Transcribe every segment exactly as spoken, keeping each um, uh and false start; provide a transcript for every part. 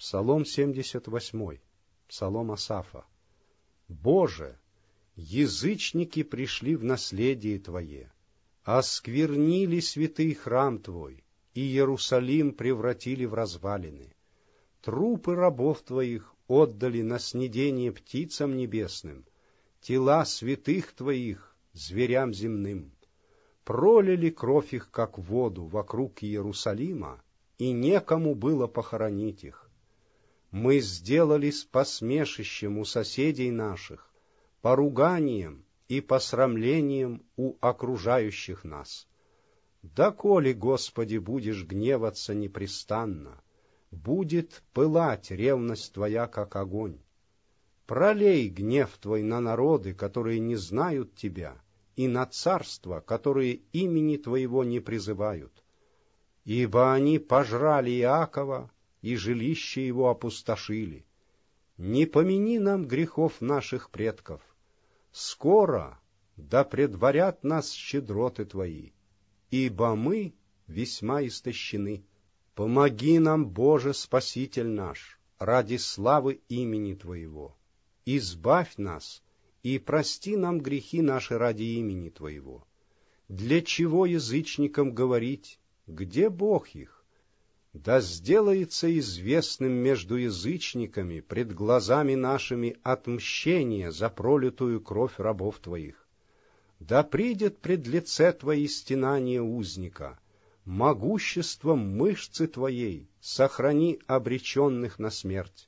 Псалом семьдесят восемь, псалом Асафа. «Боже, язычники пришли в наследие Твое, осквернили святый храм Твой, и Иерусалим превратили в развалины. Трупы рабов Твоих отдали на снедение птицам небесным, тела святых Твоих зверям земным. Пролили кровь их, как воду, вокруг Иерусалима, и некому было похоронить их. Мы сделались посмешищем у соседей наших, поруганием и посрамлением у окружающих нас. Доколе, Господи, будешь гневаться непрестанно, будет пылать ревность Твоя, как огонь. Пролей гнев Твой на народы, которые не знают Тебя, и на царства, которые имени Твоего не призывают. Ибо они пожрали Иакова, и жилище его опустошили. Не помяни нам грехов наших предков. Скоро да предварят нас щедроты Твои, ибо мы весьма истощены. Помоги нам, Боже, Спаситель наш, ради славы имени Твоего. Избавь нас и прости нам грехи наши ради имени Твоего. Для чего язычникам говорить, где Бог их? Да сделается известным между язычниками пред глазами нашими отмщение за пролитую кровь рабов Твоих. Да придет пред лице Твои стенание узника, могуществом мышцы Твоей сохрани обреченных на смерть.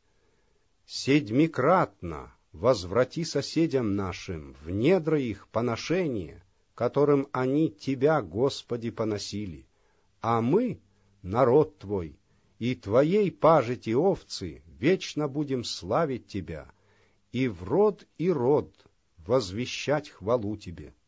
Седьмикратно возврати соседям нашим в недра их поношение, которым они Тебя, Господи, поносили, а мы — народ Твой, и Твоей пажити овцы вечно будем славить Тебя, и в род и род возвещать хвалу Тебе.